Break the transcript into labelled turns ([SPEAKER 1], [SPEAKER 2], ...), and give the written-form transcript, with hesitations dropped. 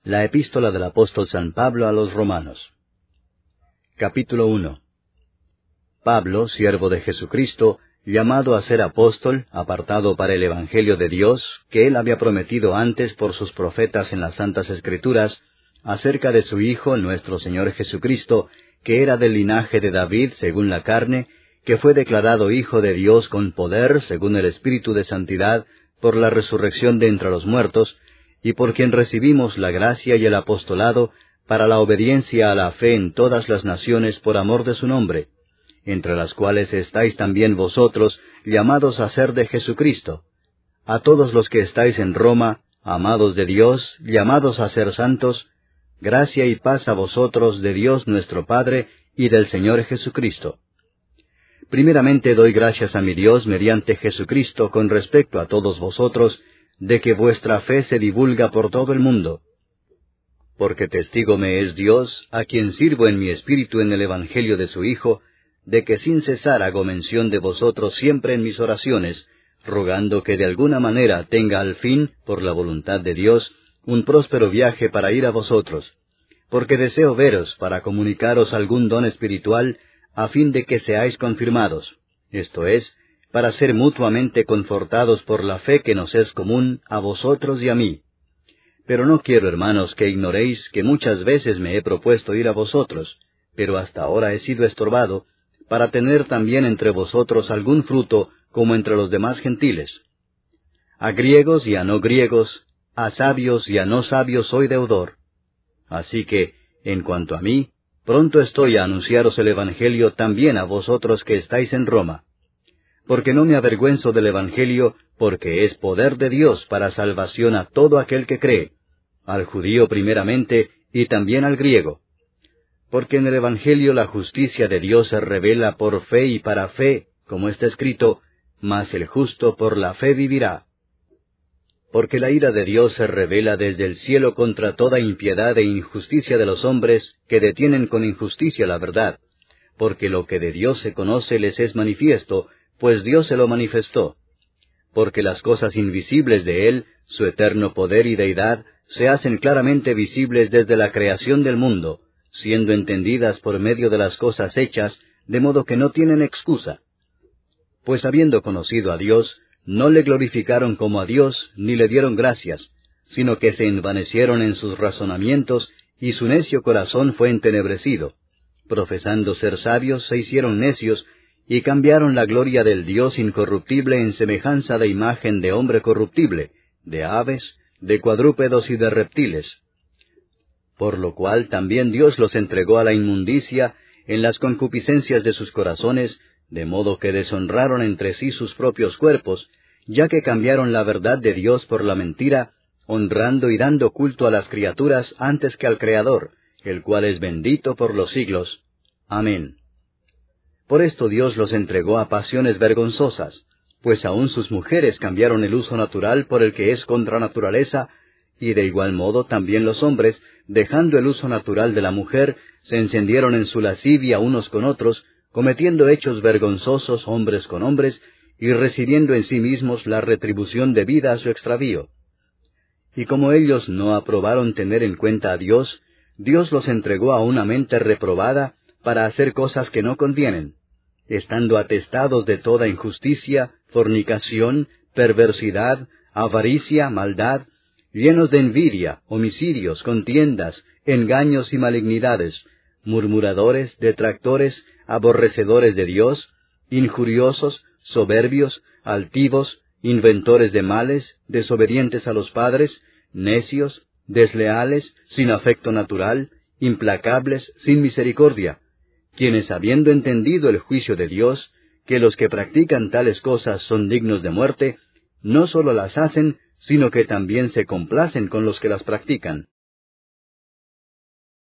[SPEAKER 1] La epístola del apóstol San Pablo a los Romanos. Capítulo 1. Pablo, siervo de Jesucristo, llamado a ser apóstol, apartado para el Evangelio de Dios, que él había prometido antes por sus profetas en las Santas Escrituras, acerca de su Hijo, nuestro Señor Jesucristo, que era del linaje de David según la carne, que fue declarado Hijo de Dios con poder, según el Espíritu de Santidad, por la resurrección de entre los muertos, y por quien recibimos la gracia y el apostolado para la obediencia a la fe en todas las naciones por amor de su nombre, entre las cuales estáis también vosotros, llamados a ser de Jesucristo. A todos los que estáis en Roma, amados de Dios, llamados a ser santos, gracia y paz a vosotros de Dios nuestro Padre y del Señor Jesucristo. Primeramente doy gracias a mi Dios mediante Jesucristo con respecto a todos vosotros, de que vuestra fe se divulga por todo el mundo. Porque testigo me es Dios, a quien sirvo en mi espíritu en el Evangelio de su Hijo, de que sin cesar hago mención de vosotros siempre en mis oraciones, rogando que de alguna manera tenga al fin, por la voluntad de Dios, un próspero viaje para ir a vosotros, porque deseo veros para comunicaros algún don espiritual, a fin de que seáis confirmados, esto es, para ser mutuamente confortados por la fe que nos es común a vosotros y a mí. Pero no quiero, hermanos, que ignoréis que muchas veces me he propuesto ir a vosotros, pero hasta ahora he sido estorbado, para tener también entre vosotros algún fruto como entre los demás gentiles. A griegos y a no griegos, a sabios y a no sabios soy deudor. Así que, en cuanto a mí, pronto estoy a anunciaros el Evangelio también a vosotros que estáis en Roma. Porque no me avergüenzo del Evangelio, porque es poder de Dios para salvación a todo aquel que cree, al judío primeramente y también al griego. Porque en el Evangelio la justicia de Dios se revela por fe y para fe, como está escrito, mas el justo por la fe vivirá. Porque la ira de Dios se revela desde el cielo contra toda impiedad e injusticia de los hombres que detienen con injusticia la verdad, porque lo que de Dios se conoce les es manifiesto, pues Dios se lo manifestó. Porque las cosas invisibles de Él, su eterno poder y deidad, se hacen claramente visibles desde la creación del mundo, siendo entendidas por medio de las cosas hechas, de modo que no tienen excusa. Pues habiendo conocido a Dios, no le glorificaron como a Dios, ni le dieron gracias, sino que se envanecieron en sus razonamientos, y su necio corazón fue entenebrecido. Profesando ser sabios, se hicieron necios, y cambiaron la gloria del Dios incorruptible en semejanza de imagen de hombre corruptible, de aves, de cuadrúpedos y de reptiles. Por lo cual también Dios los entregó a la inmundicia en las concupiscencias de sus corazones, de modo que deshonraron entre sí sus propios cuerpos, ya que cambiaron la verdad de Dios por la mentira, honrando y dando culto a las criaturas antes que al Creador, el cual es bendito por los siglos. Amén. Por esto Dios los entregó a pasiones vergonzosas, pues aun sus mujeres cambiaron el uso natural por el que es contra naturaleza, y de igual modo también los hombres, dejando el uso natural de la mujer, se encendieron en su lascivia unos con otros, cometiendo hechos vergonzosos hombres con hombres, y recibiendo en sí mismos la retribución debida a su extravío. Y como ellos no aprobaron tener en cuenta a Dios, Dios los entregó a una mente reprobada para hacer cosas que no convienen, estando atestados de toda injusticia, fornicación, perversidad, avaricia, maldad, llenos de envidia, homicidios, contiendas, engaños y malignidades, murmuradores, detractores, aborrecedores de Dios, injuriosos, soberbios, altivos, inventores de males, desobedientes a los padres, necios, desleales, sin afecto natural, implacables, sin misericordia, quienes habiendo entendido el juicio de Dios, que los que practican tales cosas son dignos de muerte, no sólo las hacen, sino que también se complacen con los que las practican.